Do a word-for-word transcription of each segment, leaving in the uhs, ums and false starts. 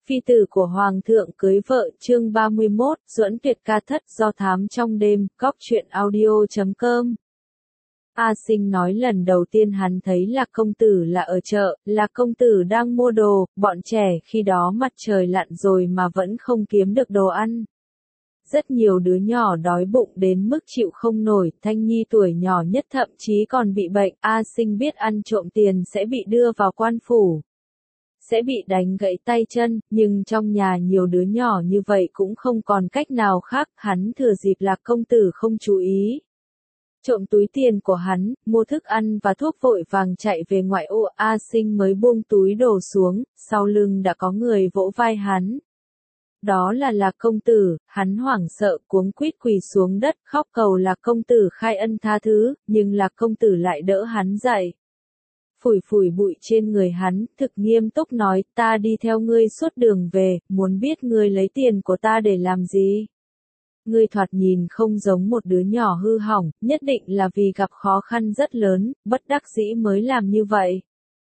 Phi tử của Hoàng thượng cưới vợ chương ba mươi mốt, Duẫn Tuyệt ca thất do thám trong đêm, góc truyện audio chấm com. A Sinh nói lần đầu tiên hắn thấy Lạc công tử là ở chợ, Lạc công tử đang mua đồ, bọn trẻ khi đó mặt trời lặn rồi mà vẫn không kiếm được đồ ăn. Rất nhiều đứa nhỏ đói bụng đến mức chịu không nổi, Thanh Nhi tuổi nhỏ nhất thậm chí còn bị bệnh, A Sinh biết ăn trộm tiền sẽ bị đưa vào quan phủ, sẽ bị đánh gãy tay chân, nhưng trong nhà nhiều đứa nhỏ như vậy cũng không còn cách nào khác, hắn thừa dịp Lạc công tử không chú ý, trộm túi tiền của hắn, mua thức ăn và thuốc vội vàng chạy về ngoại ô. A Sinh mới buông túi đồ xuống, sau lưng đã có người vỗ vai hắn. Đó là Lạc công tử, hắn hoảng sợ cuống quýt quỳ xuống đất khóc cầu Lạc công tử khai ân tha thứ, nhưng Lạc công tử lại đỡ hắn dậy. Phủi phủi bụi trên người hắn, thực nghiêm túc nói, ta đi theo ngươi suốt đường về, muốn biết ngươi lấy tiền của ta để làm gì? Ngươi thoạt nhìn không giống một đứa nhỏ hư hỏng, nhất định là vì gặp khó khăn rất lớn, bất đắc dĩ mới làm như vậy.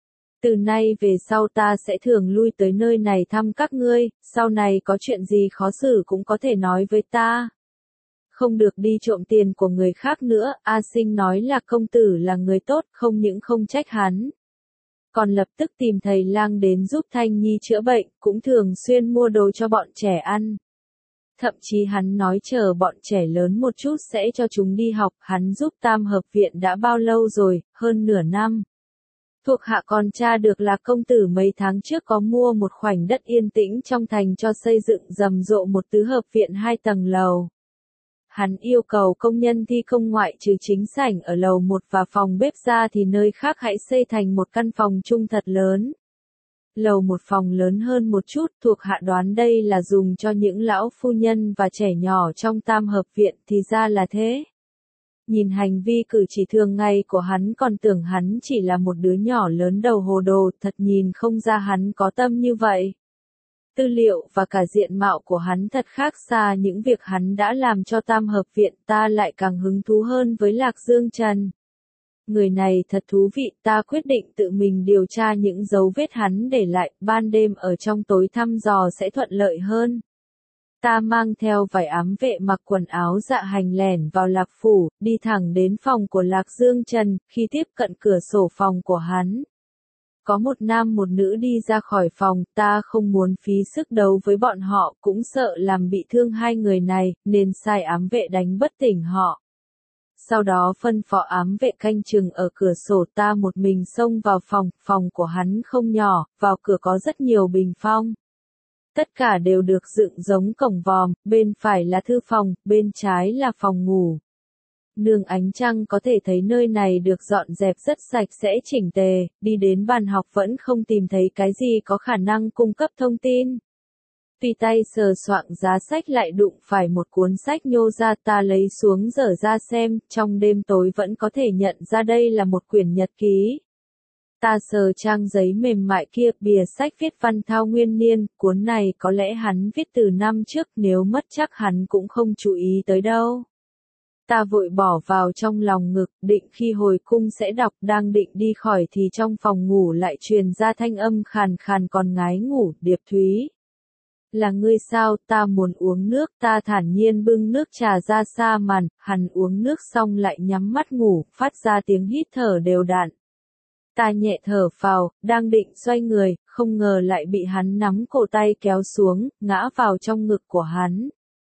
Từ nay về sau ta sẽ thường lui tới nơi này thăm các ngươi, sau này có chuyện gì khó xử cũng có thể nói với ta. Không được đi trộm tiền của người khác nữa, A Sinh nói là công tử là người tốt, không những không trách hắn, còn lập tức tìm thầy lang đến giúp Thanh Nhi chữa bệnh, cũng thường xuyên mua đồ cho bọn trẻ ăn. Thậm chí hắn nói chờ bọn trẻ lớn một chút sẽ cho chúng đi học, hắn giúp Tam Hợp Viện đã bao lâu rồi, hơn nửa năm. Thuộc hạ còn tra được là công tử mấy tháng trước có mua một khoảnh đất yên tĩnh trong thành cho xây dựng rầm rộ một tứ hợp viện hai tầng lầu. Hắn yêu cầu công nhân thi công ngoại trừ chính sảnh ở lầu một và phòng bếp ra thì nơi khác hãy xây thành một căn phòng chung thật lớn. Lầu một phòng lớn hơn một chút, thuộc hạ đoán đây là dùng cho những lão phu nhân và trẻ nhỏ trong Tam Hợp Viện, thì ra là thế. Nhìn hành vi cử chỉ thường ngày của hắn còn tưởng hắn chỉ là một đứa nhỏ lớn đầu hồ đồ, thật nhìn không ra hắn có tâm như vậy. Tư liệu và cả diện mạo của hắn thật khác xa những việc hắn đã làm cho Tam Hợp Viện, ta lại càng hứng thú hơn với Lạc Dương Trần. Người này thật thú vị, ta quyết định tự mình điều tra những dấu vết hắn để lại, ban đêm ở trong tối thăm dò sẽ thuận lợi hơn. Ta mang theo vài ám vệ mặc quần áo dạ hành lẻn vào Lạc Phủ, đi thẳng đến phòng của Lạc Dương Trần, khi tiếp cận cửa sổ phòng của hắn. Có một nam một nữ đi ra khỏi phòng, ta không muốn phí sức đấu với bọn họ, cũng sợ làm bị thương hai người này, nên sai ám vệ đánh bất tỉnh họ. Sau đó phân phó ám vệ canh chừng ở cửa sổ, ta một mình xông vào phòng, phòng của hắn không nhỏ, vào cửa có rất nhiều bình phong. Tất cả đều được dựng giống cổng vòm, bên phải là thư phòng, bên trái là phòng ngủ. Nương ánh trăng có thể thấy nơi này được dọn dẹp rất sạch sẽ chỉnh tề, đi đến bàn học vẫn không tìm thấy cái gì có khả năng cung cấp thông tin. Tùy tay sờ soạng giá sách lại đụng phải một cuốn sách nhô ra, ta lấy xuống dở ra xem, trong đêm tối vẫn có thể nhận ra đây là một quyển nhật ký. Ta sờ trang giấy mềm mại kia, bìa sách viết văn thao nguyên niên, cuốn này có lẽ hắn viết từ năm trước, nếu mất chắc hắn cũng không chú ý tới đâu. Ta vội bỏ vào trong lòng ngực, định khi hồi cung sẽ đọc, đang định đi khỏi thì trong phòng ngủ lại truyền ra thanh âm khàn khàn còn ngái ngủ, Điệp Thúy. Là ngươi sao, ta muốn uống nước, ta thản nhiên bưng nước trà ra xa màn, hắn uống nước xong lại nhắm mắt ngủ, phát ra tiếng hít thở đều đặn. Ta nhẹ thở phào, đang định xoay người, không ngờ lại bị hắn nắm cổ tay kéo xuống, ngã vào trong ngực của hắn.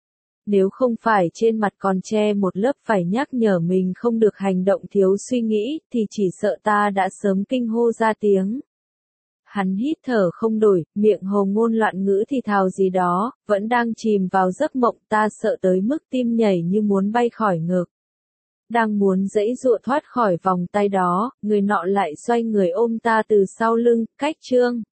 Nếu không phải trên mặt còn che một lớp phải nhắc nhở mình không được hành động thiếu suy nghĩ, thì chỉ sợ ta đã sớm kinh hô ra tiếng. Hắn hít thở không đổi, miệng hồ ngôn loạn ngữ thì thào gì đó, vẫn đang chìm vào giấc mộng, ta sợ tới mức tim nhảy như muốn bay khỏi ngực. Đang muốn giãy giụa thoát khỏi vòng tay đó, người nọ lại xoay người ôm ta từ sau lưng, cách chương.